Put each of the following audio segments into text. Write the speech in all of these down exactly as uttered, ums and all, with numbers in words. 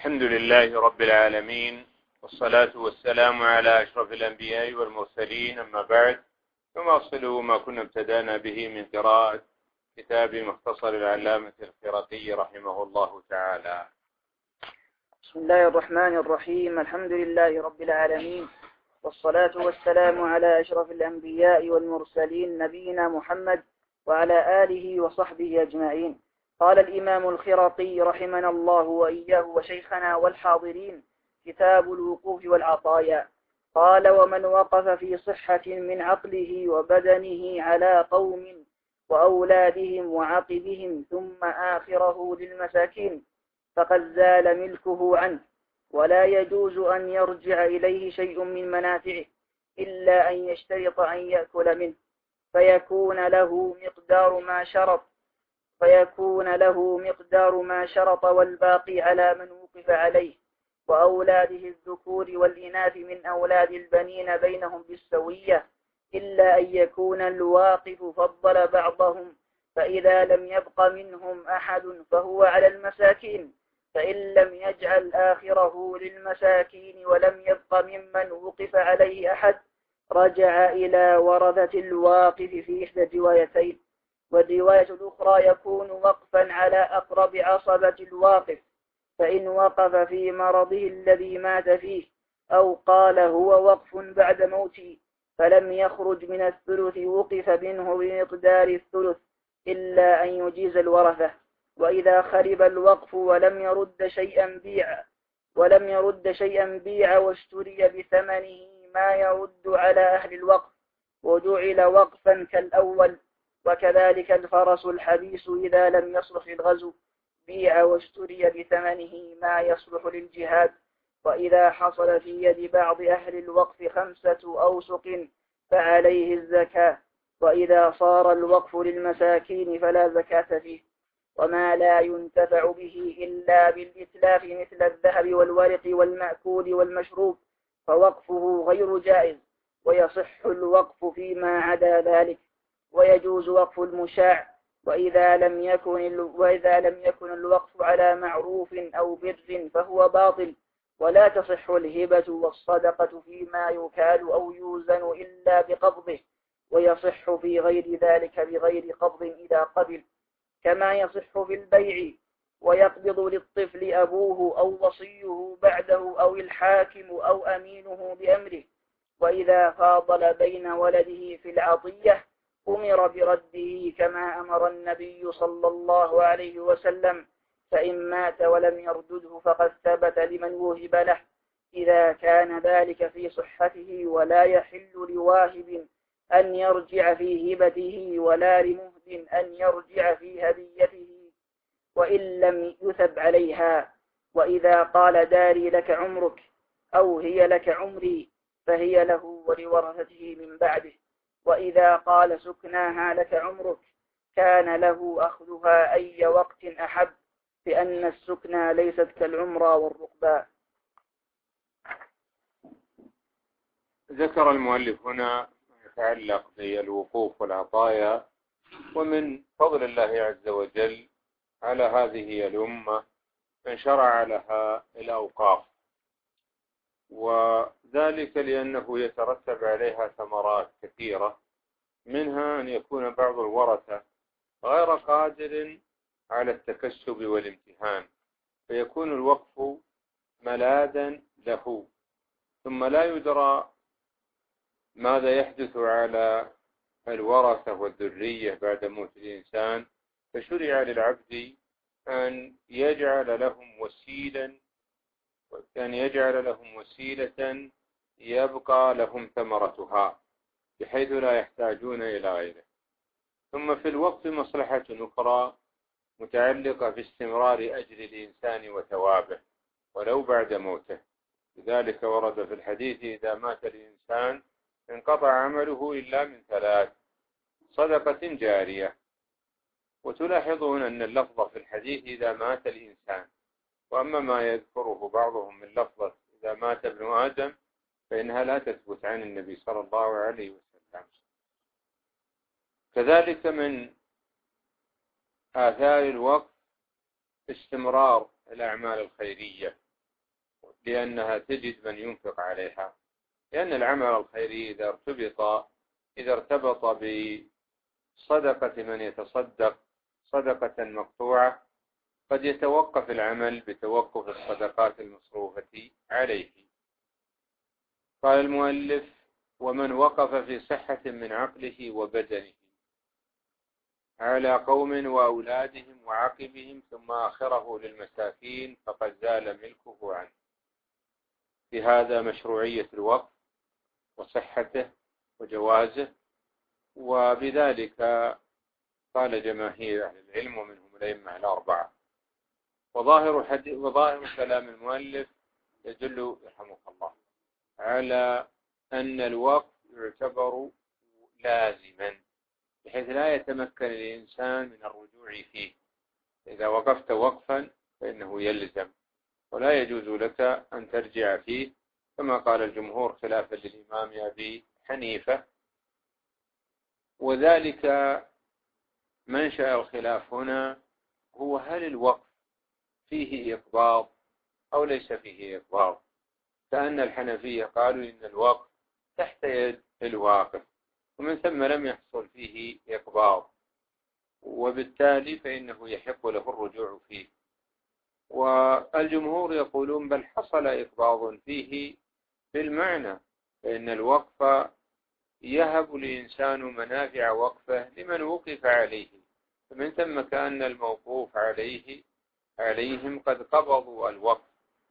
الحمد لله رب العالمين، والصلاة والسلام على أشرف الأنبياء والمرسلين، أما بعد، نواصل ما كنا ابتدأنا به من قراءة كتاب مختصر العلامة الخرقي رحمه الله تعالى. بسم الله الرحمن الرحيم. الحمد لله رب العالمين، والصلاة والسلام على أشرف الأنبياء والمرسلين نبينا محمد وعلى آله وصحبه أجمعين. قال الإمام الخرقي رحمنا الله وإياه وشيخنا والحاضرين: كتاب الوقوف والعطايا. قال: ومن وقف في صحة من عقله وبدنه على قوم وأولادهم وعقبهم ثم آخره للمساكين فقد زال ملكه عنه، ولا يجوز أن يرجع إليه شيء من منافعه إلا أن يشترط أن يأكل منه فيكون له مقدار ما شرط فيكون له مقدار ما شرط والباقي على من وقف عليه، وأولاده الذكور والإناث من أولاد البنين بينهم بالسوية، إلا أن يكون الواقف فضل بعضهم، فإذا لم يبق منهم أحد فهو على المساكين، فإن لم يجعل آخره للمساكين ولم يبق ممن وقف عليه أحد رجع إلى ورثة الواقف في إحدى الروايتين. والرواية الأخرى يكون وقفا على أقرب عصبة الواقف، فإن وقف في مرضه الذي مات فيه أو قال هو وقف بعد موته فلم يخرج من الثلث وقف منه بمقدار الثلث إلا أن يجيز الورثة. وإذا خرب الوقف ولم يرد شيئا بيع ولم يرد شيئا بيع واشتري بثمنه ما يرد على أهل الوقف وجعل وقفا كالأول. وكذلك الفرس الحبيس إذا لم يصلح للغزو بيع واشتري بثمنه ما يصلح للجهاد. وإذا حصل في يد بعض أهل الوقف خمسة أوسق فعليه الزكاة، وإذا صار الوقف للمساكين فلا زكاة فيه. وما لا ينتفع به إلا بالإتلاف مثل الذهب والورق والمأكول والمشروب فوقفه غير جائز، ويصح الوقف فيما عدا ذلك، ويجوز وقف المشاع. وإذا لم يكن وإذا لم يكن الوقف على معروف أو بر فهو باطل، ولا تصح الهبة والصدقة فيما يكال أو يوزن إلا بقبضه، ويصح في غير ذلك بغير قبض إذا قبل، كما يصح في البيع، ويقبض للطفل أبوه أو وصيه بعده أو الحاكم أو أمينه بأمره. وإذا فاضل بين ولده في العطية أمر برده كما أمر النبي صلى الله عليه وسلم، فإن مات ولم يردده فقد ثبت لمن وهب له، إذا كان ذلك في صحته، ولا يحل لواهب أن يرجع في هبته ولا لمهد أن يرجع في هديته وإن لم يثب عليها. وإذا قال داري لك عمرك أو هي لك عمري فهي له ولورثته من بعده. وإذا قال سكناها لك عمرك كان له أخذها أي وقت أحب، لأن السكنى ليست كالعمرة والرقبة. ذكر المؤلف هنا يتعلق بالوقوف والعطايا، ومن فضل الله عز وجل على هذه الأمة من شرع لها الأوقاف، وذلك لأنه يترتب عليها ثمرات كثيرة، منها أن يكون بعض الورثة غير قادر على التكسب والامتهان، فيكون الوقف ملاذا له، ثم لا يدرى ماذا يحدث على الورثة والذرية بعد موت الإنسان، فشرع للعبد أن يجعل لهم وسيلا وأن يجعل لهم وسيلة يبقى لهم ثمرتها بحيث لا يحتاجون إلى غيره. ثم في الوقت مصلحة أخرى متعلقة باستمرار أجر الإنسان وثوابه ولو بعد موته، لذلك ورد في الحديث: إذا مات الإنسان انقطع عمله إلا من ثلاث: صدقة جارية. وتلاحظون أن اللفظ في الحديث إذا مات الإنسان، وأما ما يذكره بعضهم من لفظة إذا مات ابن آدم فإنها لا تثبت عن النبي صلى الله عليه وسلم. كذلك من آثار الوقف استمرار الأعمال الخيرية، لأنها تجد من ينفق عليها، لأن العمل الخيري إذا ارتبط إذا ارتبط بصدقة من يتصدق صدقة مقطوعة قد يتوقف العمل بتوقف الصدقات المصروفة عليه. قال المؤلف: ومن وقف في صحة من عقله وبدنه على قوم وأولادهم وعقبهم ثم آخره للمساكين فقد زال ملكه عنه. في هذا مشروعية الوقف وصحته وجوازه، وبذلك قال جماهير أهل العلم ومنهم الأئمة الأربعة. وظاهر حديث وظاهر كلام المؤلف يدل يرحمك الله على أن الوقف يعتبر لازما بحيث لا يتمكن الإنسان من الرجوع فيه. إذا وقفت وقفا فإنه يلزم ولا يجوز لك أن ترجع فيه، كما قال الجمهور خلافا للإمام أبي حنيفة. وذلك منشأ الخلاف هنا هو هل الوقف فيه إقباض أو ليس فيه إقباض، كأن الحنفية قالوا إن الوقف تحت يد الواقف ومن ثم لم يحصل فيه إقباض، وبالتالي فإنه يحق له الرجوع فيه. والجمهور يقولون بل حصل إقباض فيه بالمعنى، فإن الوقف يهب الإنسان منافع وقفه لمن وقف عليه، فمن ثم كأن الموقوف عليه عليهم قد قبضوا الوقف.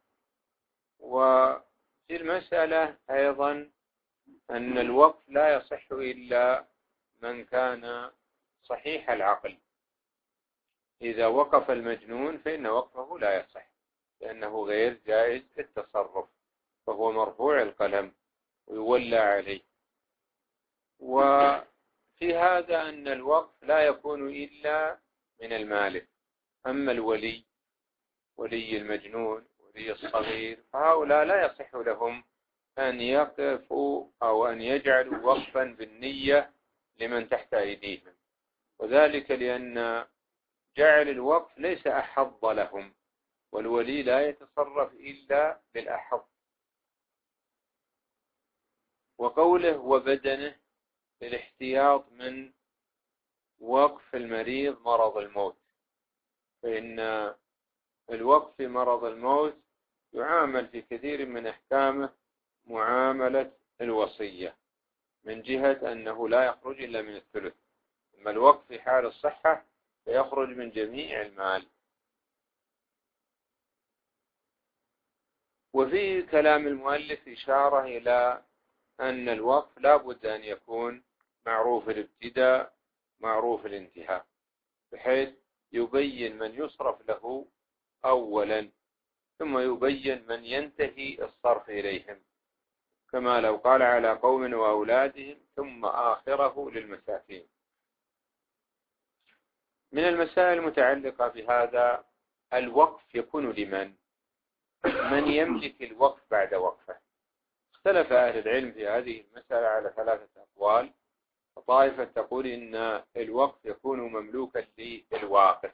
وفي المسألة أيضا أن الوقف لا يصح إلا من كان صحيح العقل. إذا وقف المجنون فإن وقفه لا يصح لأنه غير جائز التصرف، فهو مرفوع القلم ويولى عليه. وفي هذا أن الوقف لا يكون إلا من المالك. أما الولي ولي المجنون ولي الصغير فهؤلاء لا يصح لهم أن يقفوا أو أن يجعلوا وقفا بالنية لمن تحت أيديهم، وذلك لأن جعل الوقف ليس أحظ لهم، والولي لا يتصرف إلا بالأحظ. وقوله وبدنه للاحتياط من وقف المريض مرض الموت، فإن الوقف في مرض الموت يعامل في كثير من أحكامه معاملة الوصية، من جهة أنه لا يخرج إلا من الثلث، أما الوقف في حال الصحة فيخرج من جميع المال. وفي كلام المؤلف إشارة إلى أن الوقف لا بد أن يكون معروف الابتداء معروف الانتهاء، بحيث يبين من يصرف له أولا ثم يبين من ينتهي الصرف إليهم، كما لو قال على قوم وأولادهم ثم آخره للمساكين. من المسائل المتعلقة بهذا الوقف يكون لمن؟ من يملك الوقف بعد وقفه؟ اختلف أهل العلم في هذه المسألة على ثلاثة أقوال. طائفة تقول إن الوقف يكون مملوكا للواقف،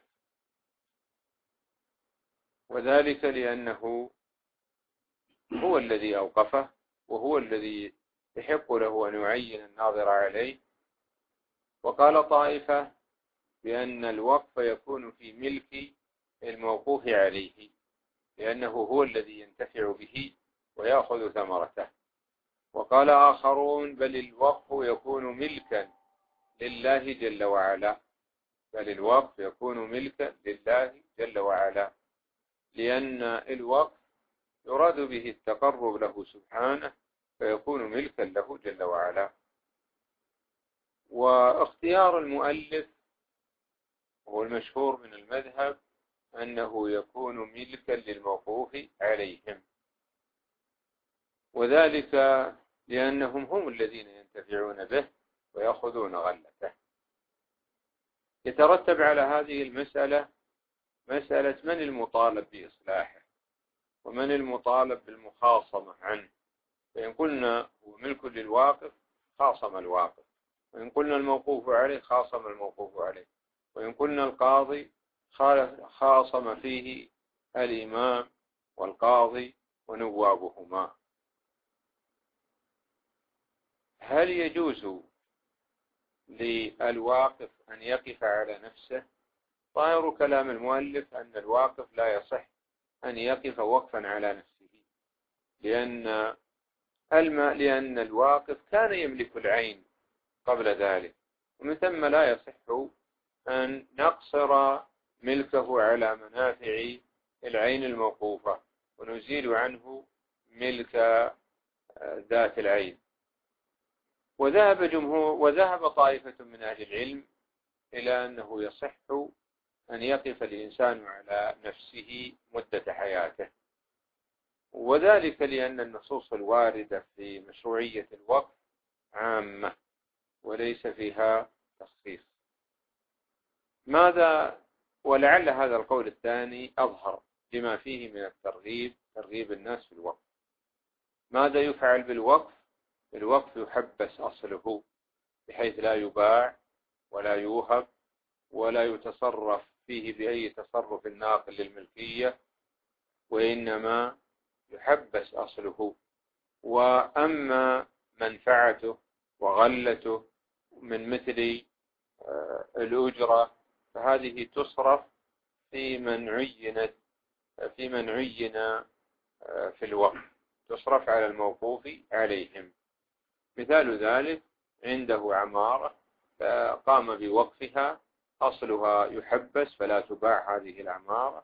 وذلك لأنه هو الذي أوقفه وهو الذي يحق له أن يعين الناظر عليه. وقال طائفة بأن الوقف يكون في ملك الموقوف عليه لأنه هو الذي ينتفع به ويأخذ ثمرته. وقال آخرون بل الوقف يكون ملكا لله جل وعلا، بل الوقف يكون ملكا لله جل وعلا، لأن الوقف يراد به التقرب له سبحانه فيكون ملكا له جل وعلا. واختيار المؤلف هو المشهور من المذهب أنه يكون ملكا للموقوف عليهم، وذلك لأنهم هم الذين ينتفعون به ويأخذون غلته. يترتب على هذه المسألة مسألة من المطالب بإصلاحه ومن المطالب بالمخاصمة عنه. فإن قلنا هو ملك للواقف خاصم الواقف، وإن قلنا الموقوف عليه خاصم الموقوف عليه، وإن قلنا القاضي خاصم فيه الإمام والقاضي ونوابهما. هل يجوز للواقف أن يقف على نفسه؟ ظاهر كلام المؤلف أن الواقف لا يصح أن يقف وقفا على نفسه، لأن الماء لأن الواقف كان يملك العين قبل ذلك، ومن ثم لا يصح أن نقصر ملكه على منافع العين الموقوفة ونزيل عنه ملك ذات العين. وذهب جمهور وذهب طائفة من أهل العلم إلى أنه يصح أن يقف الإنسان على نفسه مدة حياته، وذلك لأن النصوص الواردة في مشروعية الوقف عامة وليس فيها تخصيص. ماذا ولعل هذا القول الثاني أظهر لما فيه من الترغيب، ترغيب الناس في الوقف. ماذا يفعل بالوقف؟ الوقف يحبس أصله بحيث لا يباع ولا يوهب ولا يتصرف فيه بأي تصرف ناقل للملكية، وإنما يحبس أصله. وأما منفعته وغلته من مثل الأجرة فهذه تصرف في من عين في من عين في الوقف، تصرف على الموقوف عليهم. مثال ذلك عنده عمارة فقام بوقفها، أصلها يحبس فلا تباع هذه العمارة،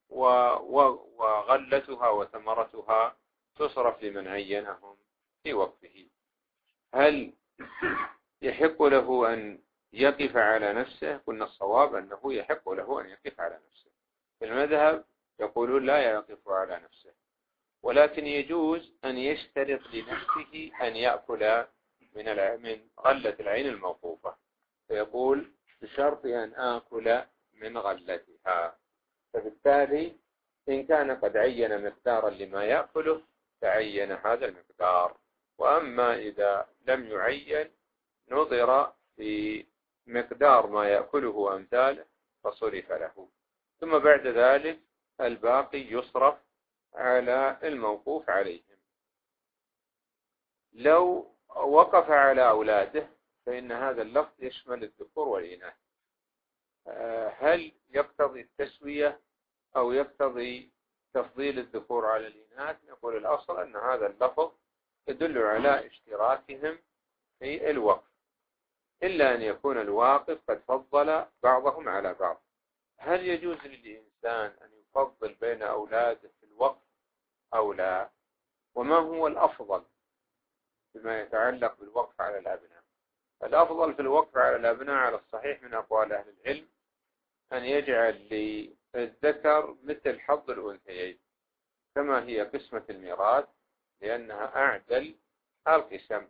وغلتها وثمرتها تصرف لمن عينهم في وقفه. هل يحق له أن يقف على نفسه؟ قلنا الصواب أنه يحق له أن يقف على نفسه. في المذهب يقولون لا يقف على نفسه، ولكن يجوز أن يشترط لنفسه أن يأكل من من غلة العين الموقوفة، فيقول بشرط أن آكل من غلتها. فبالتالي إن كان قد عين مقدارا لما يأكله تعين هذا المقدار، وأما إذا لم يعين نظر في مقدار ما يأكله أمثاله فصرف له، ثم بعد ذلك الباقي يصرف على الموقوف عليهم. لو وقف على أولاده فإن هذا اللفظ يشمل الذكور والإناث. هل يقتضي التسوية أو يقتضي تفضيل الذكور على الإناث؟ نقول الأصل أن هذا اللفظ يدل على اشتراكهم في الوقف، إلا أن يكون الواقف قد فضل بعضهم على بعض. هل يجوز للإنسان أن يفضل بين أولاده في الوقف أو لا؟ وما هو الأفضل بما يتعلق بالوقف على الأبناء؟ الأفضل في الوقف على الأبناء على الصحيح من أقوال أهل العلم أن يجعل للذكر مثل حظ الأنثيين كما هي قسمة الميراث، لأنها أعدل القسم.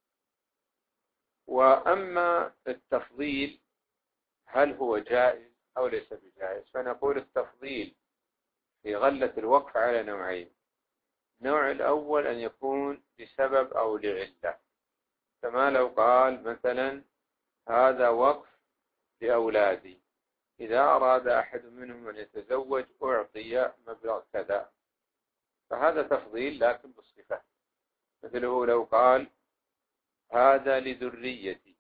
وأما التفضيل هل هو جائز أو ليس بجائز؟ فنقول التفضيل في غلة الوقف على نوعين. النوع الأول أن يكون لسبب أو لعلة، كما لو قال مثلا هذا وقف لأولادي، إذا أراد أحد منهم أن يتزوج أعطي مبلغ كذا، فهذا تفضيل لكن بالصفة. مثله لو قال هذا لذريتي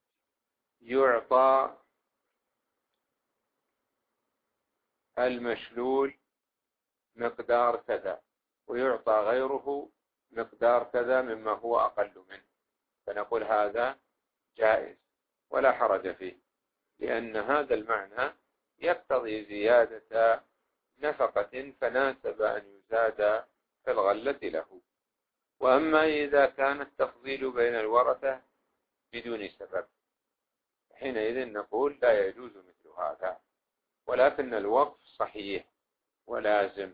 يعطى المشلول مقدار كذا ويعطى غيره مقدار كذا مما هو أقل منه، فنقول هذا جائز ولا حرج فيه، لأن هذا المعنى يقتضي زيادة نفقة فناسب أن يزاد في الغلة له. وأما إذا كان التفضيل بين الورثة بدون سبب حينئذ نقول لا يجوز مثل هذا، ولكن الوقف صحيح ولازم،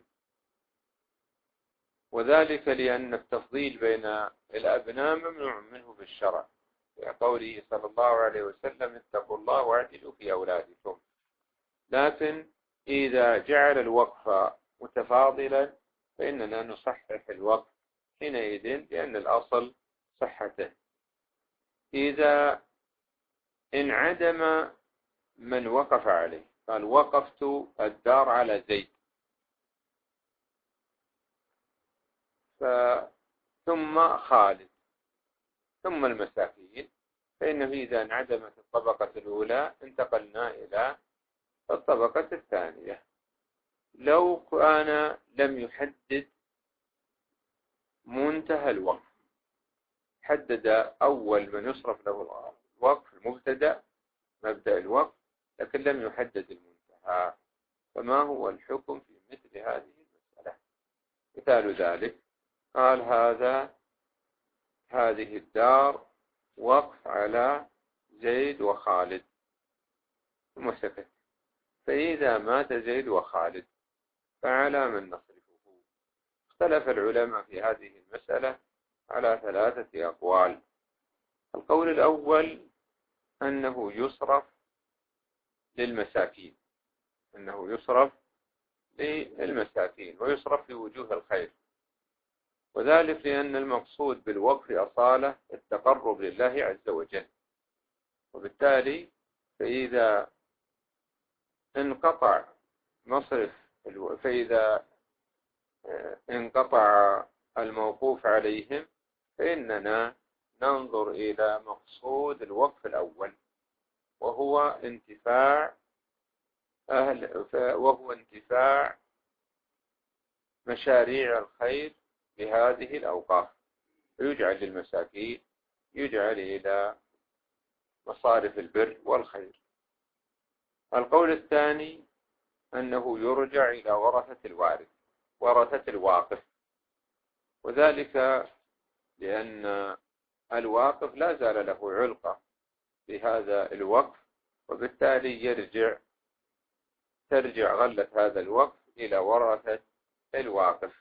وذلك لأن التفضيل بين الأبناء ممنوع منه بالشرع، قوله صلى الله عليه وسلم اتقوا الله واعدلوا في أولادكم. لكن إذا جعل الوقف متفاضلا فإننا نصحح الوقف حينئذ لأن الأصل صحته. إذا انعدم من وقف عليه، قال وقفت الدار على زيد، ف... ثم خالد ثم المساكين، فإنه إذا انعدمت الطبقة الأولى انتقلنا إلى الطبقة الثانية. لو كان لم يحدد منتهى الوقف، حدد أول من يصرف له الوقف المبتدأ مبدأ الوقف، لكن لم يحدد المنتهى، فما هو الحكم في مثل هذه المسألة؟ مثال ذلك قال هذا هذه الدار وقف على زيد وخالد ثم سكت، فإذا مات زيد وخالد فعلى من نصرفه؟ اختلف العلماء في هذه المسألة على ثلاثة أقوال. القول الأول أنه يصرف للمساكين، أنه يصرف للمساكين ويصرف لوجوه الخير، وذلك لأن المقصود بالوقف أصالة التقرب لله عز وجل، وبالتالي فإذا انقطع مصرف فإذا انقطع الموقوف عليهم فإننا ننظر إلى مقصود الوقف الأول، وهو انتفاع أهل وهو انتفاع مشاريع الخير بهذه الأوقاف، يجعل للمساكين، يجعل إلى مصارف البر والخير. القول الثاني أنه يرجع إلى ورثة الوارث ورثة الواقف، وذلك لأن الواقف لا زال له علقة بهذا الوقف، وبالتالي يرجع ترجع غلة هذا الوقف إلى ورثة الواقف،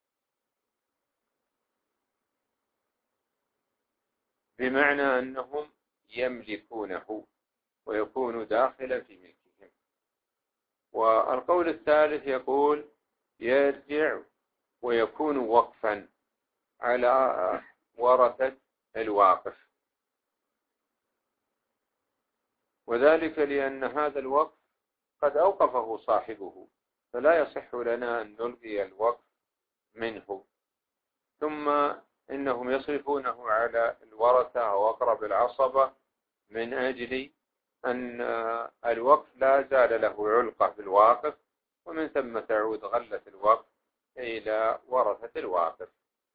بمعنى أنهم يملكونه ويكون داخلا في ملكهم. والقول الثالث يقول يرجع ويكون وقفا على ورثة الواقف، وذلك لأن هذا الوقف قد أوقفه صاحبه، فلا يصح لنا أن نلغي الوقف منه. ثم إنهم يصرفونه على الورثة أو أقرب العصبة من أجل أن الوقف لا زال له علقة بالواقف، ومن ثم تعود غلة الوقف إلى ورثة الواقف.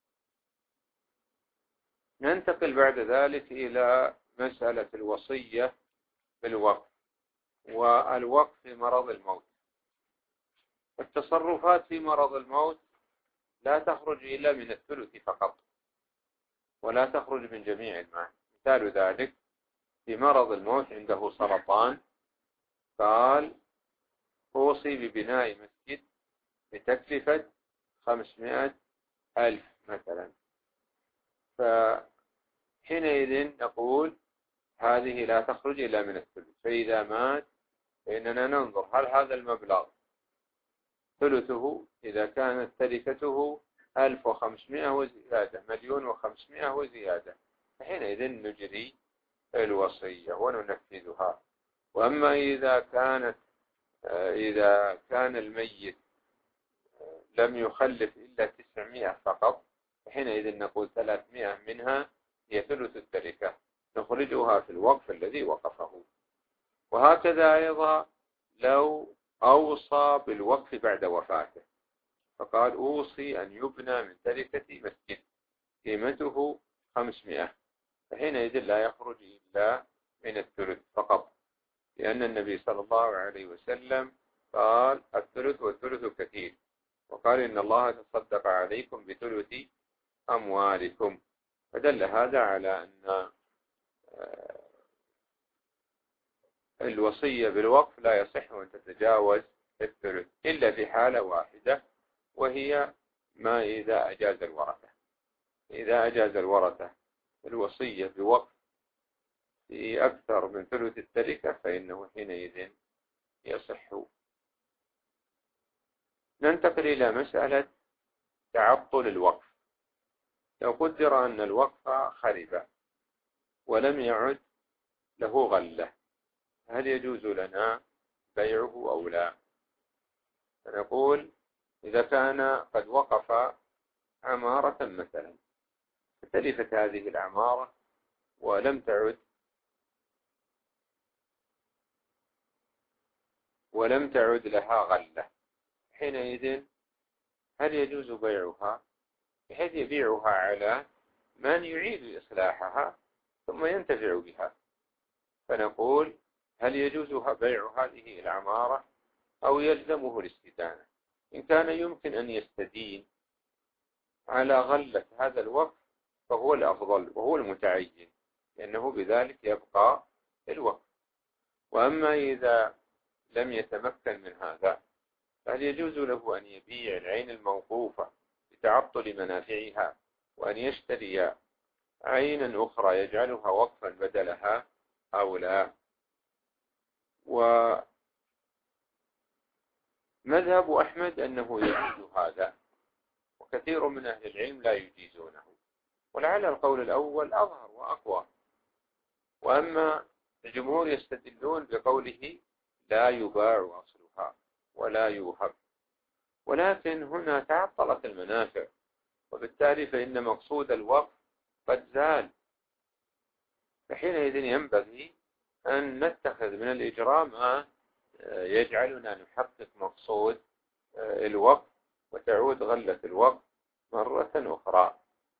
ننتقل بعد ذلك إلى مسألة الوصية بالوقف والوقف في مرض الموت. التصرفات في مرض الموت لا تخرج إلا من الثلث فقط، ولا تخرج من جميع المال. مثال ذلك في مرض الموت عنده سرطان، قال أوصي ببناء مسجد بتكلفة خمسمائة ألف مثلا، فحينئذ نقول هذه لا تخرج إلا من الثلث. فإذا مات فإننا ننظر هل هذا المبلغ ثلثه إذا كانت تركته ألف وخمسمائة وزيادة، مليون وخمسمائة وزيادة، فحينئذ نجري الوصية وننفذها. وأما إذا كانت إذا كان الميت لم يخلف إلا تسعمائة فقط، فحينئذ نقول ثلاثمائة منها هي ثلث التركة، نخرجها في الوقف الذي وقفه. وهكذا أيضا لو أوصى بالوقف بعد وفاته، فقال أوصي أن يبنى من تركتي مسجد قيمته خمسمائة، فحينئذ لا يخرج إلا من الثلث فقط، لأن النبي صلى الله عليه وسلم قال الثلث والثلث كثير، وقال إن الله تصدق عليكم بثلث أموالكم، فدل هذا على أن الوصية بالوقف لا يصح أن تتجاوز الثلث إلا في حالة واحدة، وهي ما إذا أجاز الورثة. إذا أجاز الورثة الوصية بوقف في أكثر من ثلث التركة فإنه حينئذ يصح. ننتقل إلى مسألة تعطل الوقف. لو قدر أن الوقف خرب ولم يعد له غلة، هل يجوز لنا بيعه أو لا؟ نقول إذا كان قد وقف عمارة مثلا، فتلفت هذه العمارة ولم تعد ولم تعد لها غلة، حينئذ هل يجوز بيعها بحيث يبيعها على من يعيد إصلاحها ثم ينتفع بها؟ فنقول هل يجوز بيع هذه العمارة أو يلزمه الاستدانة؟ إن كان يمكن أن يستدين على غلة هذا الوقف فهو الأفضل وهو المتعين، لأنه بذلك يبقى الوقف. وأما إذا لم يتمكن من هذا فهل يجوز له أن يبيع العين الموقوفة لتعطل منافعها وأن يشتري عينا أخرى يجعلها وقفا بدلها أو لا؟ ومذهب أحمد أنه يجوز هذا، وكثير من أهل العلم لا يجيزونه، ولعل القول الأول أظهر وأقوى. وأما الجمهور يستدلون بقوله لا يباع أصلها ولا يوهب، ولكن هنا تعطلت المنافع، وبالتالي فإن مقصود الوقف قد زال، فحينئذ ينبغي أن نتخذ من الإجراء ما يجعلنا نحقق مقصود الوقف وتعود غلة الوقف مرة أخرى.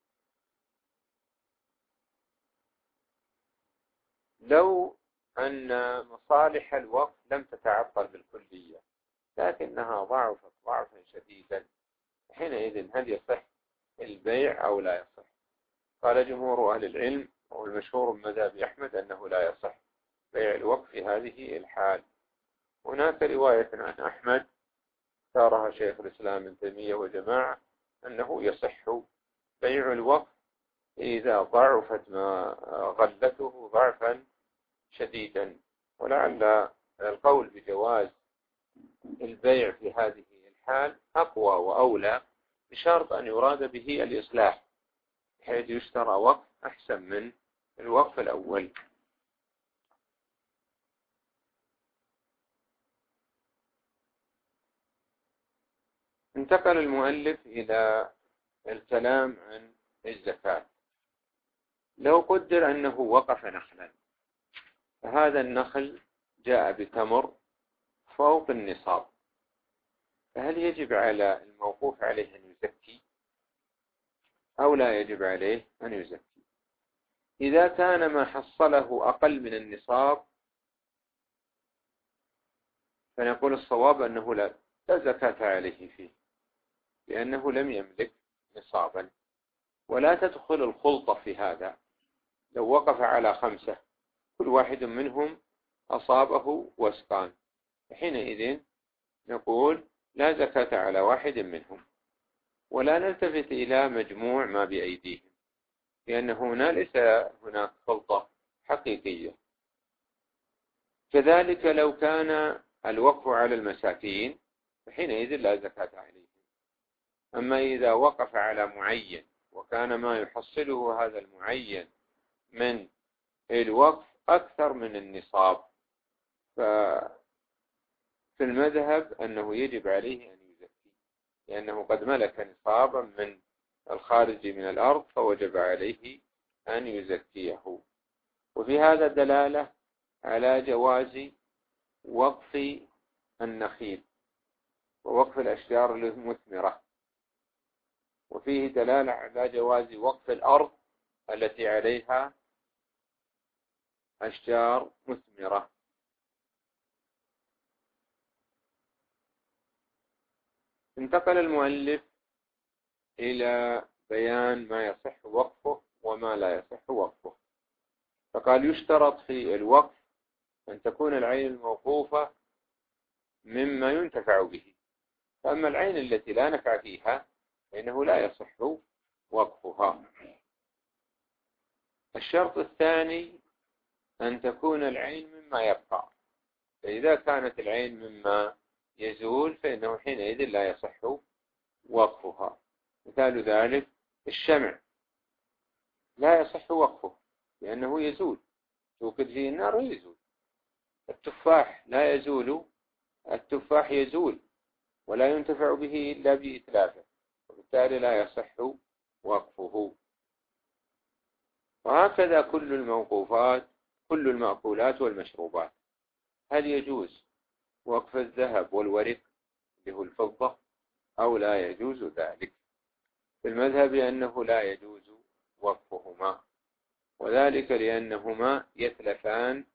لو أن مصالح الوقف لم تتعطل بالكلية لكنها ضعفت ضعفا شديدا، حينئذ هل يصح البيع أو لا يصح؟ قال جمهور أهل العلم والمشهور من مذهب أحمد أنه لا يصح بيع الوقف في هذه الحال. هناك رواية عن أحمد اختارها شيخ الإسلام ابن تيمية وجماعة أنه يصح بيع الوقف إذا ضعفت ما غلته ضعفا شديدا، ولعل القول بجواز البيع في هذه الحال أقوى وأولى، بشرط أن يراد به الإصلاح حيث يشترى وقف أحسن من الوقف الأول. انتقل المؤلف إلى الكلام عن الزكاة. لو قدر أنه وقف نخلا، فهذا النخل جاء بتمر فوق النصاب، فهل يجب على الموقوف عليه أن يزكي أو لا يجب عليه أن يزكي؟ إذا كان ما حصله أقل من النصاب فنقول الصواب أنه لا زكاة عليه فيه، لأنه لم يملك نصابا. ولا تدخل الخلطة في هذا. لو وقف على خمسة كل واحد منهم أصابه وسقان، حينئذ نقول لا زكاة على واحد منهم، ولا نلتفت إلى مجموع ما بأيديهم، لأن هنا ليس هناك خلطة حقيقية. كذلك لو كان الوقف على المساكين فحينئذ لا زكاة عليهم. أما إذا وقف على معين وكان ما يحصله هذا المعين من الوقف أكثر من النصاب، ففي المذهب أنه يجب عليه أن يزكي، لأنه قد ملك نصابا من الخارج من الأرض فوجب عليه أن يزكيه. وفي هذا دلالة على جواز وقف النخيل ووقف الأشجار المثمرة، وفيه دلالة على جواز وقف الأرض التي عليها أشجار مثمرة. انتقل المؤلف إلى بيان ما يصح وقفه وما لا يصح وقفه، فقال يشترط في الوقف أن تكون العين الموقوفة مما ينتفع به، فأما العين التي لا نفع فيها فإنه لا يصح وقفها. الشرط الثاني أن تكون العين مما يبقى، فإذا كانت العين مما يزول فإنه حينئذ لا يصح وقفها. مثال ذلك الشمع لا يصح وقفه لأنه يزول، توقد فيه النار ويزول. التفاح لا يزول، التفاح يزول ولا ينتفع به إلا بإتلافه، وبالتالي لا يصح وقفه. وهكذا كل الموقوفات، كل المأكولات والمشروبات. هل يجوز وقف الذهب والورق اللي هو الفضة أو لا يجوز ذلك؟ في المذهب أنه لا يجوز وقفهما، وذلك لأنهما يتلفان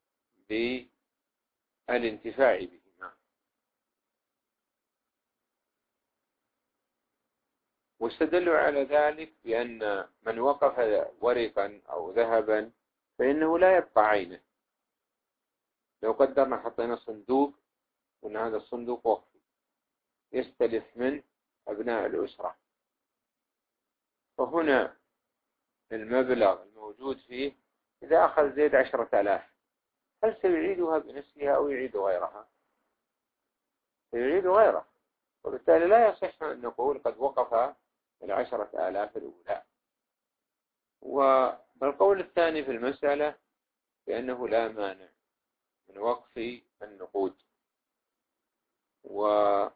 بالانتفاع بهما. واستدلوا على ذلك بأن من وقف ورقا أو ذهبا فإنه لا يبقى عينه. لو قدرنا حطينا صندوق وأن هذا الصندوق وقفي يستلف منه أبناء الأسرة، فهنا المبلغ الموجود فيه إذا أخذ زيد عشرة آلاف، هل سيعيدها بنفسها أو يعيد غيرها؟ سيعيد غيره، وبالتالي لا يصح أن نقول قد وقف العشرة آلاف الأولى. والقول الثاني في المسألة بأنه لا مانع من وقف النقود، و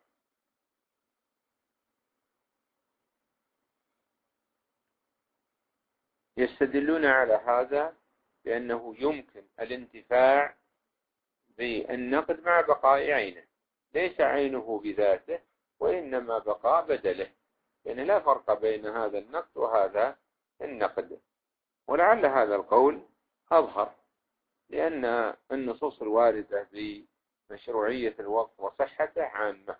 يستدلون على هذا بأنه يمكن الانتفاع بالنقد مع بقاء عينه، ليس عينه بذاته وإنما بقاء بدله، يعني لا فرق بين هذا النقد وهذا النقد. ولعل هذا القول أظهر، لأن النصوص الواردة بمشروعية الوقف وصحته عامة.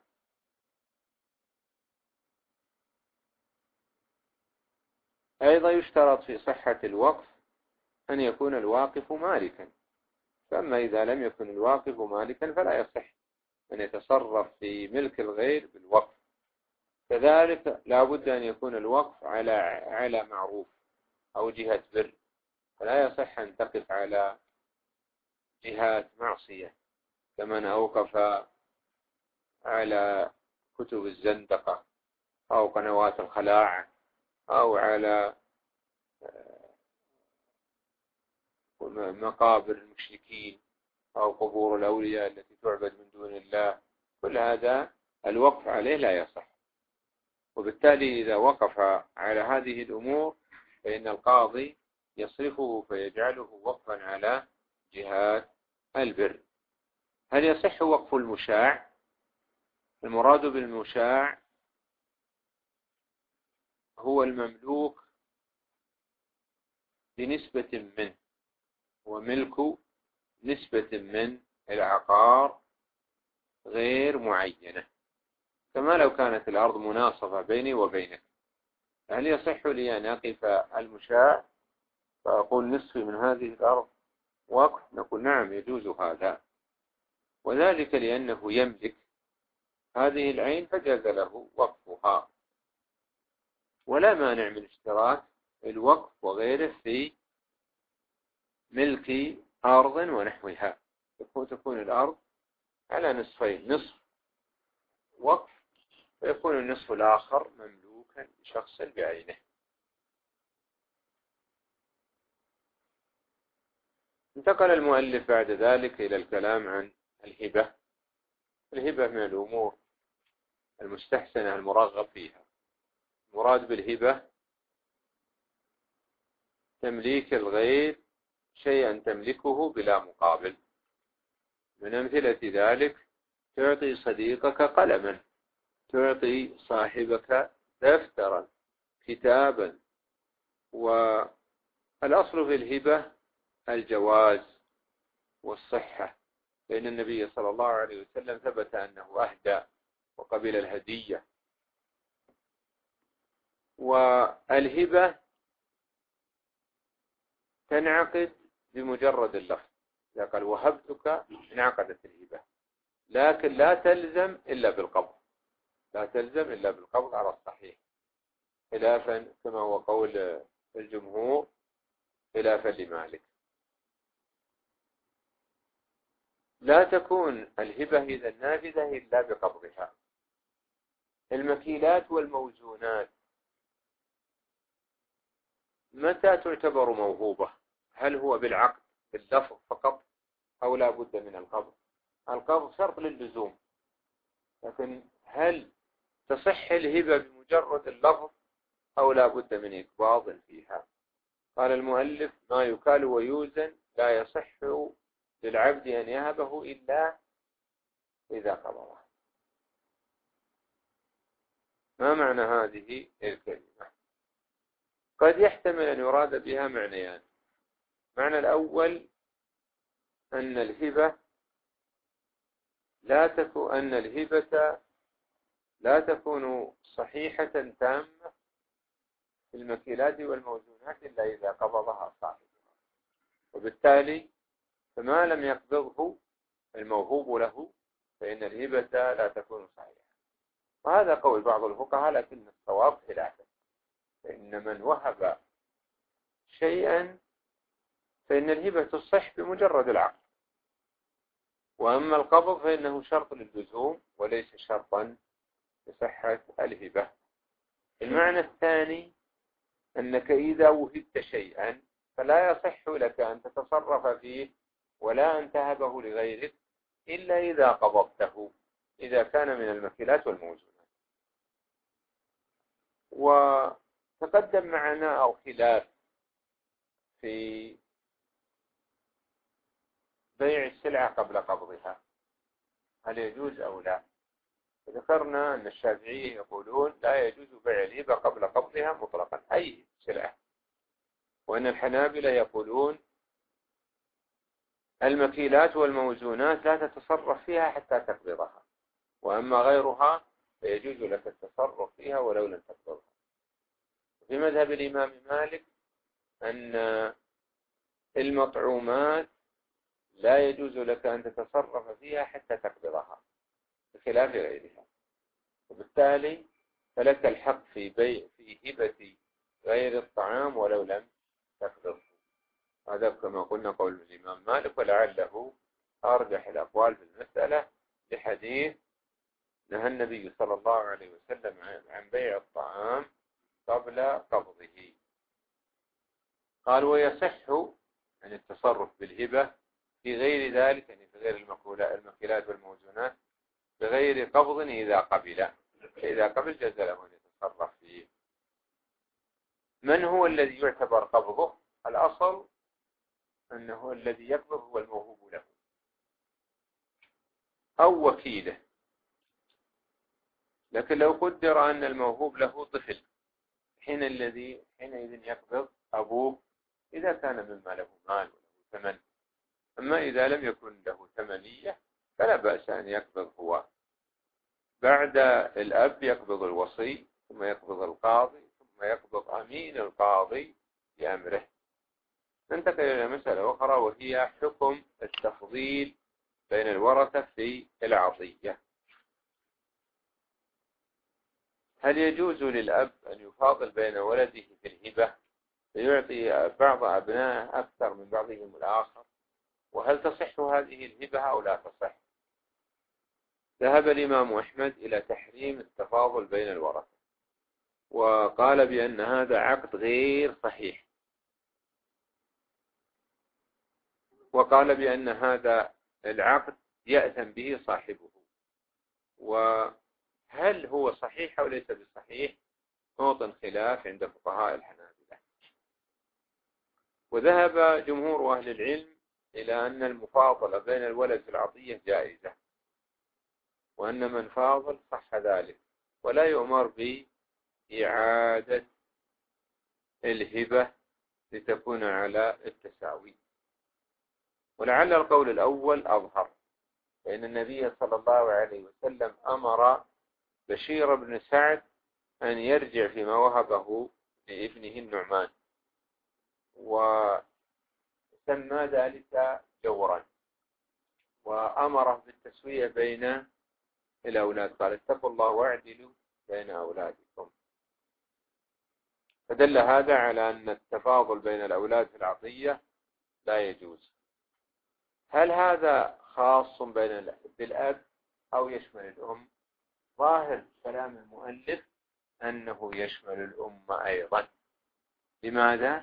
أيضا يشترط في صحة الوقف أن يكون الواقف مالكا، فأما إذا لم يكن الواقف مالكا فلا يصح أن يتصرف في ملك الغير بالوقف. كذلك لا بد أن يكون الوقف على على معروف أو جهة بر، فلا يصح أن تقف على جهات معصية كمن أوقف على كتب الزندقة أو قنوات الخلاعة أو على مقابر المشركين أو قبور الأولياء التي تعبد من دون الله. كل هذا الوقف عليه لا يصح، وبالتالي إذا وقف على هذه الأمور فإن القاضي يصرفه فيجعله وقفا على جهات البر. هل يصح وقف المشاع؟ المراد بالمشاع هو المملوك بنسبة منه وملك نسبة من العقار غير معينة، كما لو كانت الأرض مناصفة بيني وبينك. هل يصح لي أن أقف المشاع فأقول نصفي من هذه الأرض وقف؟ نقول نعم يجوز هذا، وذلك لأنه يملك هذه العين فجاز له وقفها. ولا مانع من اشتراك الوقف وغيره في ملك أرض ونحوها، تكون الأرض على نصفين، نصف وقف ويكون النصف الآخر مملوكا لشخص بعينه. انتقل المؤلف بعد ذلك إلى الكلام عن الهبة. الهبة من الأمور المستحسنة المرغب فيها. المراد بالهبة تمليك الغير شيئا تملكه بلا مقابل. من أمثلة ذلك تعطي صديقك قلما، تعطي صاحبك دفترا، كتابا. والأصل في الهبة الجواز والصحة، لأن النبي صلى الله عليه وسلم ثبت أنه أهدى وقبل الهدية. والهبة تنعقد بمجرد اللفظ، إذا قال وهبتك انعقدت الهبة، لكن لا تلزم إلا بالقبض، لا تلزم إلا بالقبض على الصحيح، خلافا كما هو قول الجمهور خلافا لمالك. لا تكون الهبة إذا نافذة إلا بقبضها. المكيلات والموزونات متى تعتبر موهوبة؟ هل هو بالعقد باللفظ فقط أو لا بد من القبض؟ القبض شرط للزوم، لكن هل تصح الهبة بمجرد اللفظ أو لا بد من إقباض فيها. قال المؤلف: ما يكال ويوزن لا يصح للعبد أن يهبه إلا إذا قبضه. ما معنى هذه الكلمة؟ قد يحتمل أن يراد بها معنيان. معنى الأول أن الهبة لا تكون أن الهبة لا تكون صحيحة تامة في المكيلات والموزونات إلا إذا قبضها صاحبها، وبالتالي فما لم يقبضه الموهوب له فإن الهبة لا تكون صحيحة. وهذا قول بعض الفقهاء، لكن الصواب خلافه، فإن من وهب شيئا فإن الهبة تصح بمجرد العقد، وأما القبض فإنه شرط للزوم وليس شرطا لصحة الهبة. المعنى الثاني أنك إذا وهبت شيئا فلا يصح لك أن تتصرف فيه ولا أن تهبه لغيرك إلا إذا قبضته، إذا كان من المكيلات والموزونات. وتقدم معنا أو خلاف في بيع السلعة قبل قبضها، هل يجوز أو لا؟ ذكرنا أن الشافعية يقولون لا يجوز بيع الهبة قبل قبضها مطلقا أي سلعة، وأن الحنابلة يقولون المكيلات والموزونات لا تتصرف فيها حتى تقبضها، وأما غيرها فيجوز لك التصرف فيها ولو لم تقبضها. في مذهب الإمام مالك أن المطعومات لا يجوز لك أن تتصرف فيها حتى تقبضها بخلاف غيرها، وبالتالي فلك الحق في بيع في هبة غير الطعام ولو لم تقبضه. هذا كما قلنا قول الإمام مالك، ولعله أرجح الأقوال في المسألة لحديث نهى النبي صلى الله عليه وسلم عن بيع الطعام قبل قبضه. قال: ويصح أن التصرف بالهبة في غير ذلك، يعني في غير المكيلات والموزونات، بغير قبض إذا قبل، إذا قبل جاز له أن يتصرف فيه. من هو الذي يعتبر قبضه؟ الأصل أنه الذي يقبض هو الموهوب له أو وكيله، لكن لو قدر أن الموهوب له طفل حين الذي حينئذ يقبض أبوه إذا كان مما له مال وله ثمن. أما إذا لم يكن له ثمنية فلا بأس أن يقبض هو. بعد الأب يقبض الوصي، ثم يقبض القاضي، ثم يقبض أمين القاضي بأمره. ننتقل إلى مسألة أخرى، وهي حكم التفضيل بين الورثة في العطية. هل يجوز للأب أن يفاضل بين ولده في الهبة فيعطي بعض أبنائه أكثر من بعضهم الآخر؟ وهل تصح هذه الهبة أو لا تصح؟ ذهب الإمام أحمد إلى تحريم التفاضل بين الورثة، وقال بأن هذا عقد غير صحيح، وقال بأن هذا العقد يأثم به صاحبه. وهل هو صحيح أو ليس بصحيح موطن خلاف عند فقهاء الحنابلة. وذهب جمهور أهل العلم إلى أن المفاضلة بين الولد في العطية جائزة، وأن من فاضل صح ذلك، ولا يؤمر بإعادة الهبة لتكون على التساوي. ولعل القول الأول أظهر، فإن النبي صلى الله عليه وسلم أمر بشير بن سعد أن يرجع فيما وهبه لابنه النعمان، وسمى ذلك جورا، وأمره بالتسوية بين الأولاد، قال: اتقوا الله واعدلوا بين أولادكم. فدل هذا على أن التفاضل بين الأولاد في العطية لا يجوز. هل هذا خاص بين بالأب أو يشمل الأم؟ ظاهر كلام المؤلف أنه يشمل الأم أيضا. لماذا؟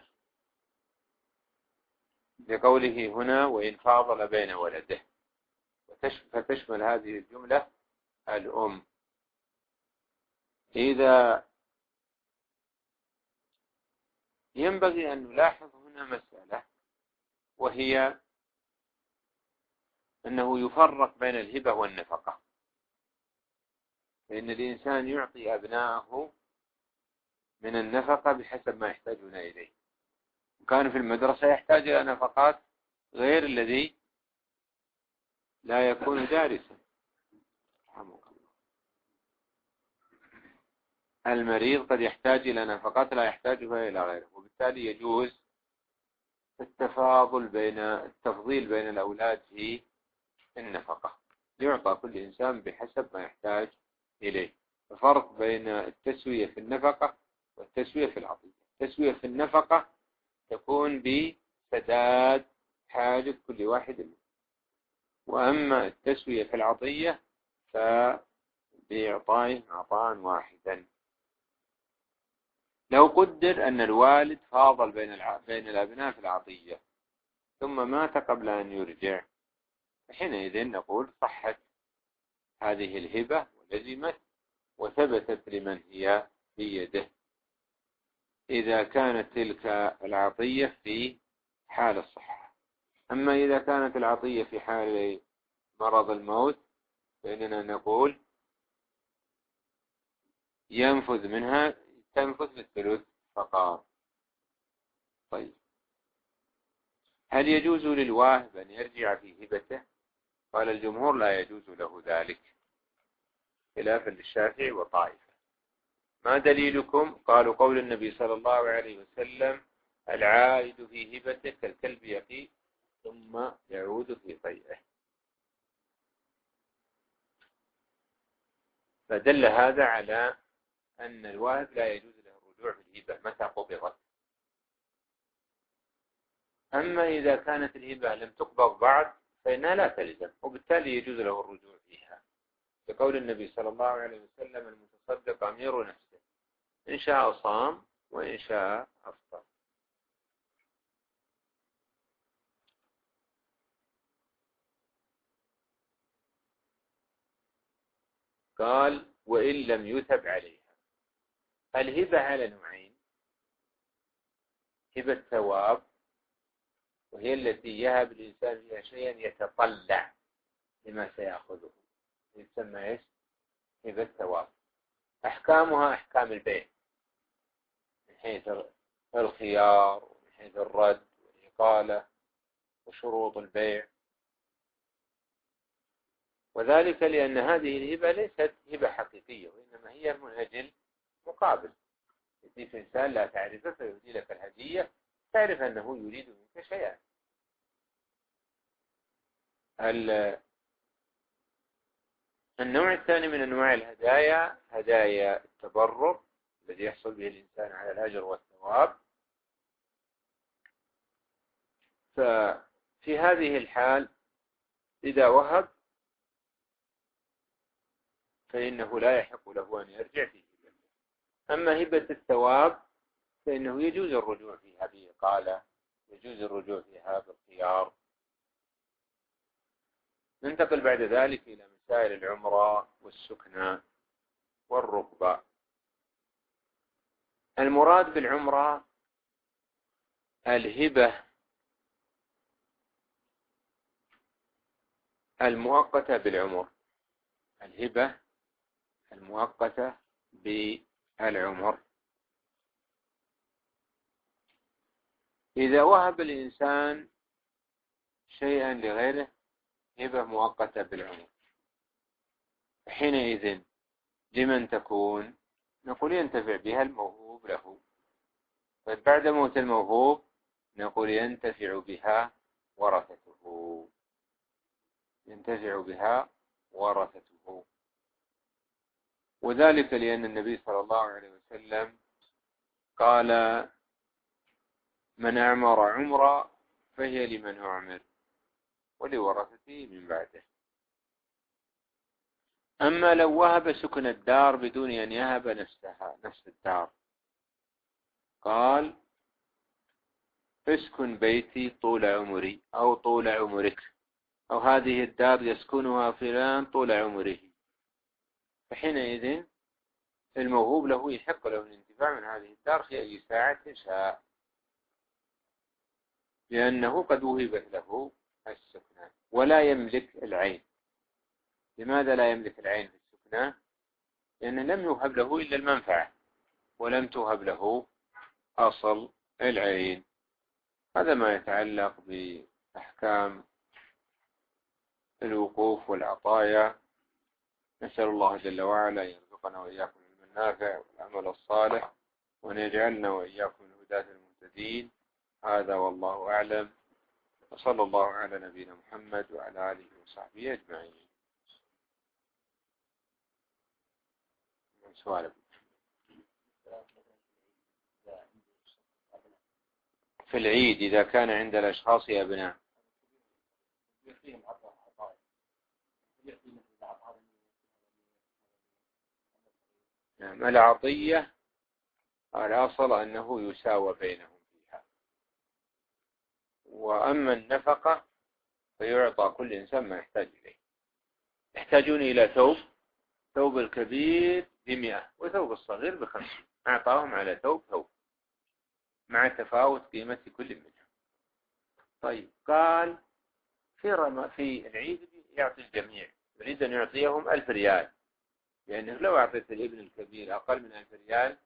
لقوله هنا: وإن فاضل بين ولده، فتشمل هذه الجملة الأم. إذا ينبغي أن نلاحظ هنا مسألة، وهي أنه يفرق بين الهبة والنفقة. فإن الإنسان يعطي أبنائه من النفقة بحسب ما يحتاجون إليه. وكان في المدرسة يحتاج إلى نفقات غير الذي لا يكون دارسا. المريض قد يحتاج إلى نفقات لا يحتاجها إلى غيره، وبالتالي يجوز التفاضل بين التفضيل بين الأولاد في النفقة، يعطى كل إنسان بحسب ما يحتاج إليه. الفرق بين التسوية في النفقة والتسوية في العطية. التسوية في النفقة تكون بسداد حاجة كل واحد منه، وأما التسوية في العطية فبإعطائه عطاء واحدا. لو قدر أن الوالد فاضل بين الع... بين الأبناء في العطية ثم مات قبل أن يرجع، فحينئذ نقول صحت هذه الهبة ولزمت وثبتت لمن هي في يده، إذا كانت تلك العطية في حال الصحة. أما إذا كانت العطية في حال مرض الموت فإننا نقول ينفذ منها تنفذ بالثلث فقط. طيب، هل يجوز للواهب أن يرجع في هبته؟ قال الجمهور لا يجوز له ذلك، خلافا للشافعي وطائفة. ما دليلكم؟ قالوا قول النبي صلى الله عليه وسلم: العائد في هبته كالكلب يقي ثم يعود في قيئه. فدل هذا على أن الواهب لا يجوز له الرجوع في الهبة متى قبضت. أما إذا كانت الهبة لم تقبض بعد فإنها لا تلزم، وبالتالي يجوز له الرجوع فيها، بقول النبي صلى الله عليه وسلم: المتصدق أمير نفسه، إن شاء صام وإن شاء أفطر. قال: وإن لم يثب عليها. الهبة على نوعين: هبة ثواب، وهي التي يهب الإنسان فيها شيئا يتطلع لما سيأخذه، يسمى إيش؟ هبة ثواب. أحكامها أحكام البيع من حيث الخيار ومن حيث الرد والإقالة وشروط البيع، وذلك لأن هذه الهبة ليست هبة حقيقية، وإنما هي من أجل مقابل. يأتيك إنسان لا تعرفه فيهدي لك الهدية، تعرف أنه يريد منك شيئا. النوع الثاني من أنواع الهدايا هدايا التبرع الذي يحصل به الإنسان على الأجر والثواب. ففي هذه الحال إذا وهب فإنه لا يحق له أن يرجع فيه. أما هبة الثواب فإنه يجوز الرجوع فيها بإقالة، يجوز الرجوع فيها بالخيار. ننتقل بعد ذلك إلى مسائل العمرة والسكنى والركبة. المراد بالعمرة الهبة المؤقتة بالعمر، الهبة المؤقتة بالعمر. إذا وهب الإنسان شيئا لغيره هبة مؤقتة بالعمر، حينئذ لمن تكون؟ نقول ينتفع بها الموهوب له. بعد موت الموهوب نقول ينتفع بها ورثته، ينتفع بها ورثته. وذلك لأن النبي صلى الله عليه وسلم قال: من أعمر عمرا فهي لمن أعمر ولورثته من بعده. أما لو وهب سكن الدار بدون أن يهب نفسها نفس الدار، قال: اسكن بيتي طول عمري أو طول عمرك، أو هذه الدار يسكنها فلان طول عمره، فحينئذ الموهوب له يحق له الانتفاع من هذه الدار في أي ساعة شاء. لأنه قد وهبت له السكنى ولا يملك العين. لماذا لا يملك العين في السكنى؟ لأن لم يوهب له إلا المنفعة ولم توهب له أصل العين. هذا ما يتعلق بأحكام الوقوف والعطايا. نسأل الله جل وعلا يرزقنا وإياكم العلم النافع والعمل الصالح، وأن يجعلنا وإياكم من الهداة المهتدين. هذا والله أعلم، وصلى الله على نبينا محمد وعلى آله وصحبه أجمعين. سؤال في العيد إذا كان عند الأشخاص أبناء، نعم، العطية الأصل أنه يساوى بينهم فيها، وأما النفقة فيعطى كل إنسان ما يحتاج إليه. يحتاجون إلى ثوب، ثوب الكبير بمئة وثوب الصغير بخمسين، أعطاهم على ثوب ثوب مع تفاوت قيمة كل منهم. طيب، قال في رم... في العيد يعطي الجميع، يريد أن يعطيهم ألف ريال، لأنه لو أعطيت الابن الكبير أقل من ألف ريال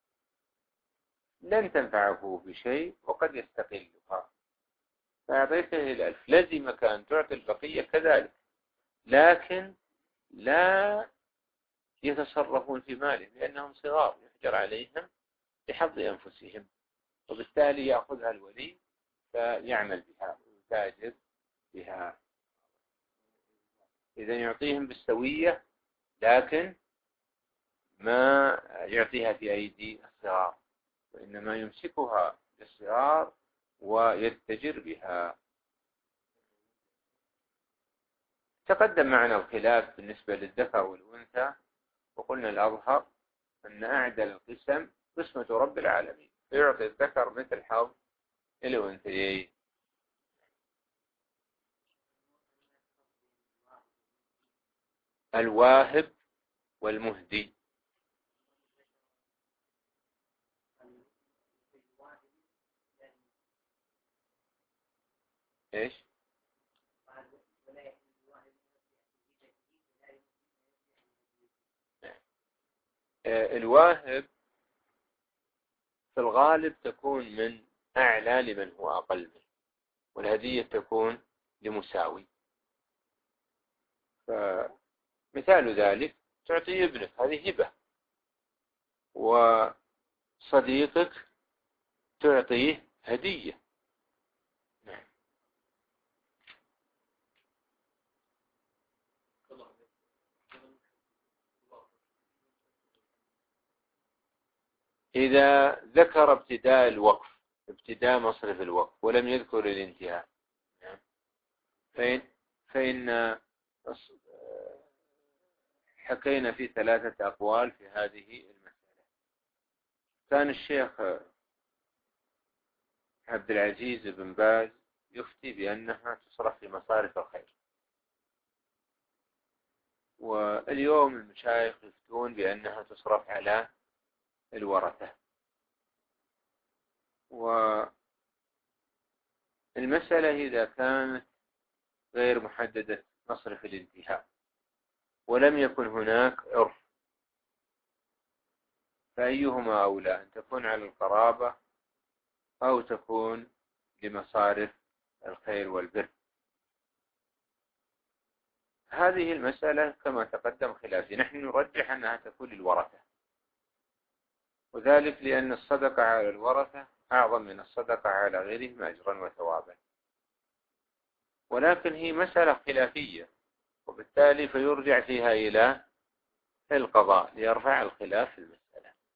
لن تنفعه بشيء وقد يستقلها، فأعطيته الألف لزمك أن تعطي البقية كذلك، لكن لا يتصرفون في ماله لأنهم صغار يحجر عليهم بحظ أنفسهم، وبالتالي يأخذها الولي فيعمل بها ويتاجر بها. إذن يعطيهم بالسوية، لكن ما يعطيها في أيدي الصغار، وإنما يمسكها للصغار ويتجر بها. تقدم معنا الخلاف بالنسبة للذكر والأنثى، وقلنا الأظهر أن أعدل القسم قسمة رب العالمين، فيعطي الذكر مثل حظ الأنثيين. الواهب والمهدي. إيش؟ الواهب في الغالب تكون من أعلى لمن هو أقل منه، والهدية تكون لمساوي. فمثال ذلك تعطي ابنك، هذه هبة، وصديقك تعطيه هدية. نعم. إذا ذكر ابتداء الوقف، ابتداء مصرف الوقف، ولم يذكر الانتهاء، فإن, فإن حكينا في ثلاثة أقوال في هذه المسألة. كان الشيخ عبد العزيز بن باز يفتي بأنها تصرف في مصارف الخير، واليوم المشايخ يفتون بأنها تصرف على الورثة. والمسألة إذا كانت غير محددة مصرف الانتهاء ولم يكن هناك عرف، فأيهما أولى، أن تكون على القرابة أو تكون لمصارف الخير والبر؟ هذه المسألة كما تقدم خلافي، نحن نرجح أنها تكون للورثة، وذلك لأن الصدقة على الورثة أعظم من الصدقة على غيرهم أجرا وثوابا، ولكن هي مسألة خلافية، وبالتالي فيرجع فيها إلى القضاء ليرفع الخلاف في المسألة.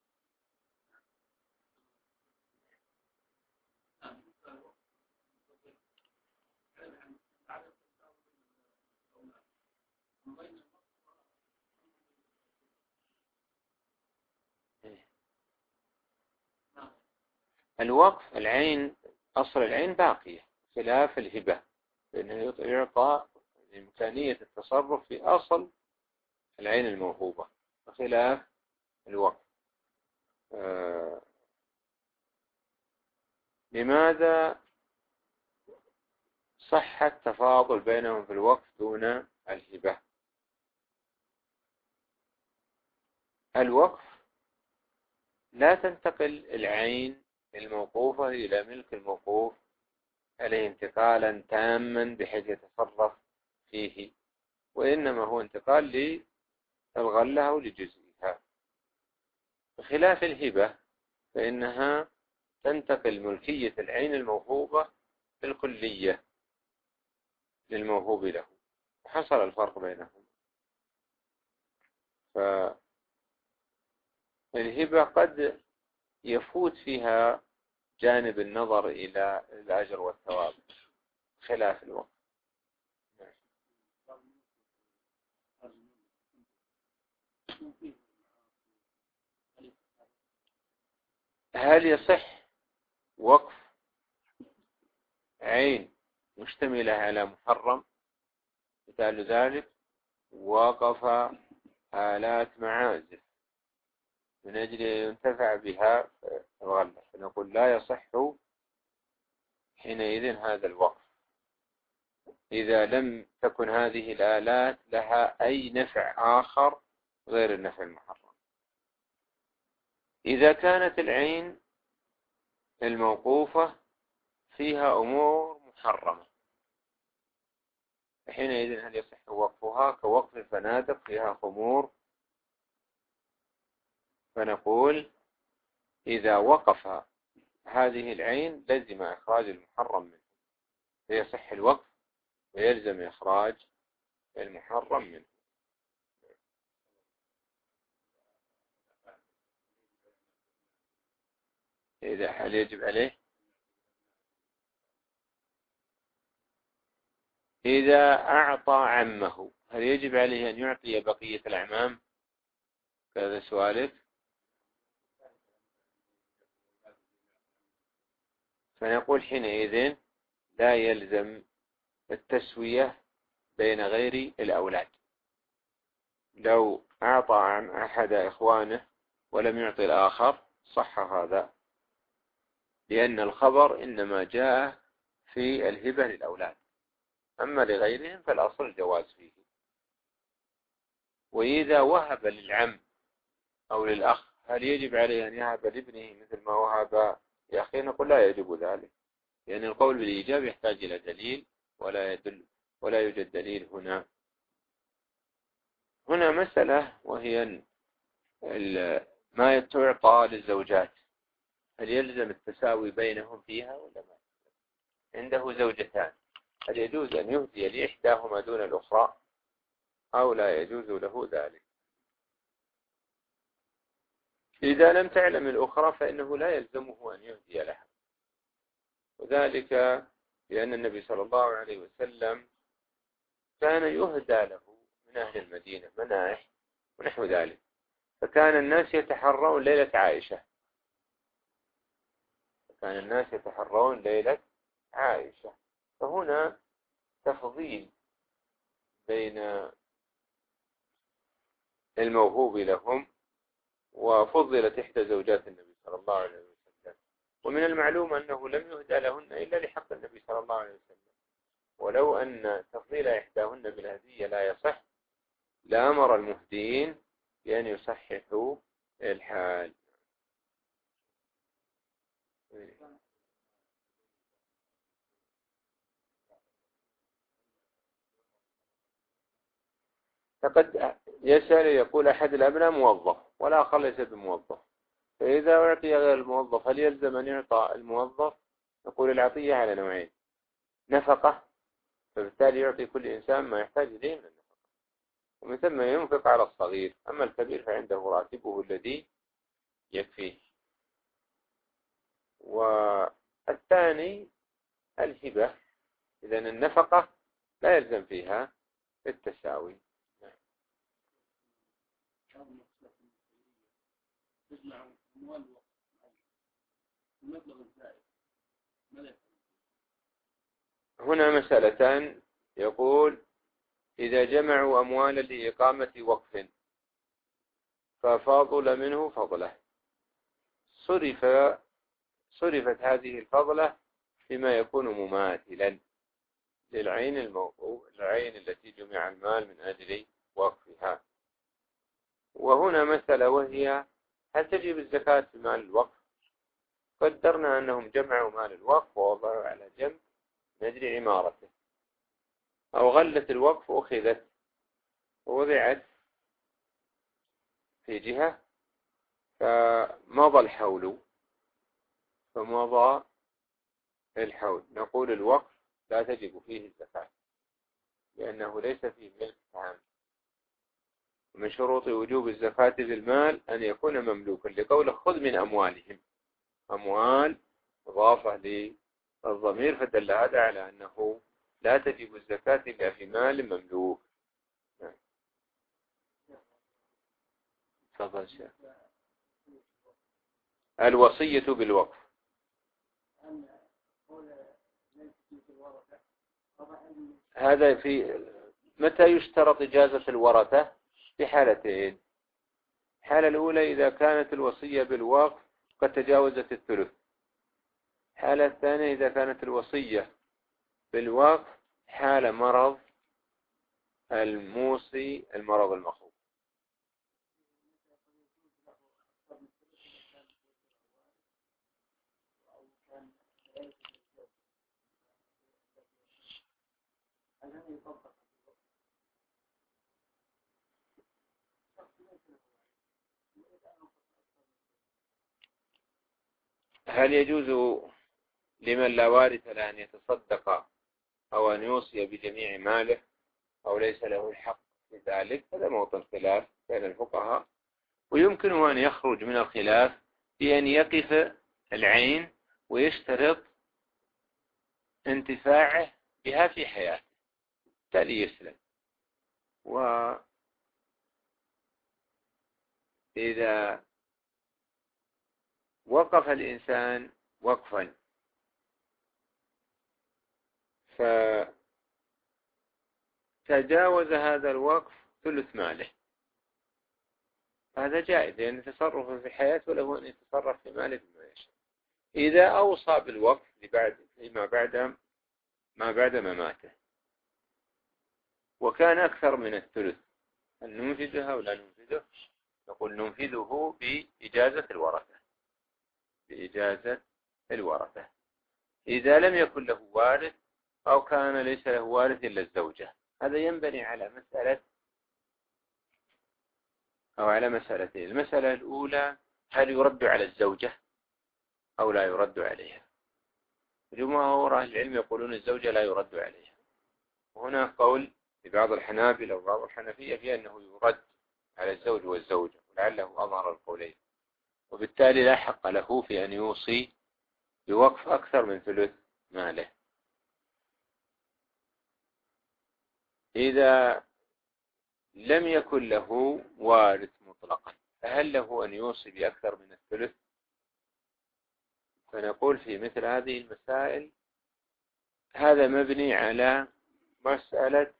الوقف العين، أصل العين باقية خلاف الهبة، لأنه يعطى إمكانية التصرف في أصل العين الموهوبة بخلاف الوقف. آه لماذا صح التفاضل بينهم في الوقف دون الهبة. الوقف لا تنتقل العين الموقوفة إلى ملك الموقوف عليه انتقالا تاما بحيث يتصرف فيه، وإنما هو انتقال للغلة أو لجزئها، بخلاف الهبة فإنها تنتقل ملكية العين الموهوبة بالكلية للموهوب له، وحصل الفرق بينهم. فالهبة قد يفوت فيها جانب النظر إلى الأجر والثواب خلاف الوقت. هل يصح وقف عين مشتملة على محرم؟ مثال ذلك وقف آلات معازف من أجل ينتفع بها الغلة، فنقول لا يصح حينئذ هذا الوقف إذا لم تكن هذه الآلات لها أي نفع آخر غير النفع المحرم. إذا كانت العين الموقوفة فيها أمور محرمة حينئذ هل يصح وقفها كوقف الفنادق فيها خمور؟ فنقول إذا وقف هذه العين لزم إخراج المحرم منه، فيصح الوقف ويلزم إخراج المحرم منه. إذا هل يجب عليه؟ إذا أعطى عمه هل يجب عليه أن يعطي بقية الأعمام؟ هذا سؤالك. فنقول حينئذ لا يلزم التسوية بين غير الأولاد. لو أعطى عن أحد إخوانه ولم يعطي الآخر صح هذا، لأن الخبر إنما جاء في الهبة للأولاد، أما لغيرهم فالأصل الجواز فيه. وإذا وهب للعم أو للأخ هل يجب عليه أن يهب لابنه مثل ما وهب لأخيه؟ نقول لا يجب ذلك، لأن القول بالإيجاب يحتاج إلى دليل ولا يدل ولا يوجد دليل هنا. هنا مسألة وهي ما تعطى للزوجات هل يلزم التساوي بينهم فيها ولا ما؟ عنده زوجتان هل يجوز أن يهدي لإحداهما دون الأخرى أو لا يجوز له ذلك؟ إذا لم تعلم الأخرى فإنه لا يلزمه أن يهدي لها، وذلك لأن النبي صلى الله عليه وسلم كان يهدى له من أهل المدينة منائح ونحو ذلك، فكان الناس يتحرون ليلة عائشة كان الناس يتحرون ليلة عائشة فهنا تفضيل بين الموهوب لهم، وفضلت إحدى زوجات النبي صلى الله عليه وسلم. ومن المعلوم أنه لم يهدى لهن إلا لحق النبي صلى الله عليه وسلم، ولو أن تفضيل إحداهن بالهدية لا يصح لأمر المهديين بأن يصححوا الحال. فقد يسأل يقول أحد الأبناء موظف والآخر ليس بموظف، فإذا أعطي غير الموظف هل يلزم أن يعطى الموظف؟ نقول العطية على نوعين: نفقة، فبالتالي يعطي كل إنسان ما يحتاج إليه من النفقة، ومن ثم ينفق على الصغير، أما الكبير فعنده راتبه الذي يكفيه. والثاني الهبة، إذن النفقة لا يلزم فيها التساوي. هنا مسألتان، يقول إذا جمعوا أموالا لإقامة وقف ففاضل منه فضله، صرف صرفت هذه الفضلة بما يكون مماثلا للعين الموقوف، العين التي جمع المال من أجل وقفها. وهنا مسألة، وهي هل تجب الزكاة في مال الوقف؟ قدرنا أنهم جمعوا مال الوقف ووضعوا على جنب من أجل عمارته، أو غلة الوقف أخذت ووضعت في جهة فمضى الحول فمضى الحول نقول الوقف لا تجب فيه الزكاة لأنه ليس فيه ملك عام. ومن شروط وجوب الزكاة بالمال أن يكون مملوكا، لقوله خذ من أموالهم، أموال مضافة للضمير، فدل هذا على أنه لا تجب الزكاة إلا في مال مملوك. نعم. تفضل شيخ. الوصية بالوقف هذا في متى يشترط إجازة الورثة؟ في حالتين. الحالة الأولى إذا كانت الوصية بالوقف قد تجاوزت الثلث. الحالة الثانية إذا كانت الوصية بالوقف حال مرض الموصي المرض المخوف. هل يجوز لمن لا وارث له أن يتصدق أو أن يوصي بجميع ماله أو ليس له الحق في ذلك؟ هذا موطن خلاف بين الفقهاء، ويمكن أن يخرج من الخلاف بأن يقف العين ويشترط انتفاعه بها في حياته تالي يسلم. وإذا وقف الإنسان وقفا فتجاوز هذا الوقف ثلث ماله هذا جائز، لأن يعني تصرفه في حياته له أن يتصرف في ماله بما يشاء. إذا أوصى بالوقف لبعد لما بعد ما بعد مماته وكان أكثر من الثلث، هل ننفذها ولا ننفذه؟ نقول ننفذه بإجازة الورثة بإجازة الورثة إذا لم يكن له وارث أو كان ليس له وارث إلا الزوجة. هذا ينبني على مسألة أو على مسألتين. المسألة الأولى هل يرد على الزوجة أو لا يرد عليها؟ جمهور أهل العلم يقولون الزوجة لا يرد عليها، وهنا قول لبعض الحنابلة وبعض الحنفية في أنه يرد على الزوج والزوجة، ولعله أظهر القولين، وبالتالي لا حق له في أن يوصي بوقف أكثر من ثلث ماله. إذا لم يكن له وارث مطلقا فهل له أن يوصي بأكثر من الثلث؟ فنقول في مثل هذه المسائل هذا مبني على مسألة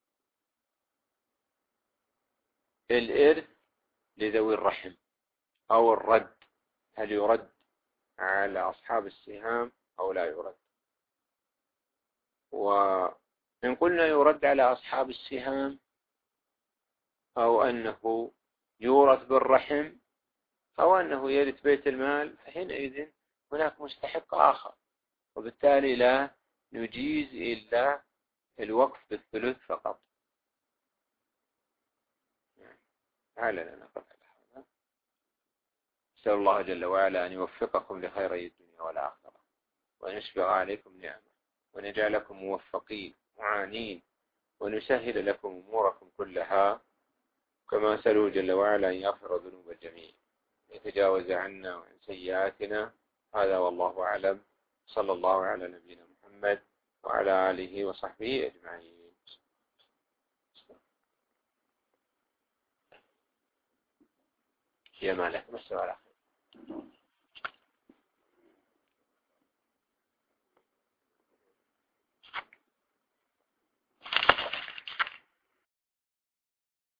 الإرث لذوي الرحم أو الرد، هل يرد على أصحاب السهام أو لا يرد؟ وإن قلنا يرد على أصحاب السهام أو أنه يورث بالرحم أو أنه يرث بيت المال فحينئذ هناك مستحق آخر، وبالتالي لا نجيز إلا الوقف بالثلث فقط. على نقف على هذا. أسأل الله جل وعلا أن يوفقكم لخيري الدنيا والآخرة، وأن يشفع عليكم نعمة، وأن يجعلكم موفقين معانين، وأن يسهل لكم أموركم كلها، كما أسأله جل وعلا أن يغفر ذنوب الجميع، يتجاوز عنا وعن سيئاتنا. هذا والله أعلم. صلى الله على نبينا محمد وعلى آله وصحبه أجمعين. يا مالك مسوا على خير.